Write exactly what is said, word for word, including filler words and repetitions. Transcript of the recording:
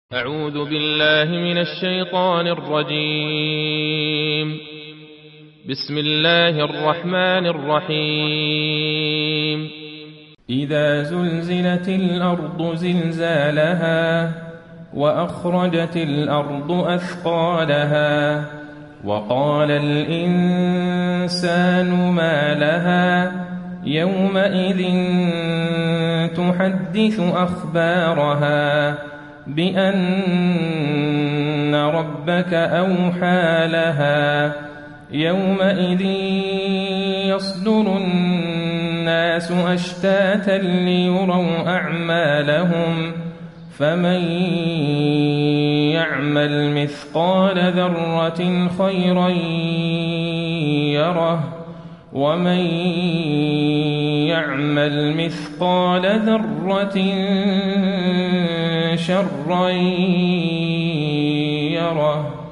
أعوذ بالله من الشيطان الرجيم. بسم الله الرحمن الرحيم. إذا زلزلت الأرض زلزالها وأخرجت الأرض أثقالها وقال الإنسان ما لها يومئذ تحدث أخبارها بأن ربك أوحى لها يومئذ يصدر الناس أشتاتا ليروا أعمالهم فمن يعمل مثقال ذرة خيرا يره ومن يعمل مثقال ذرة شرا يره.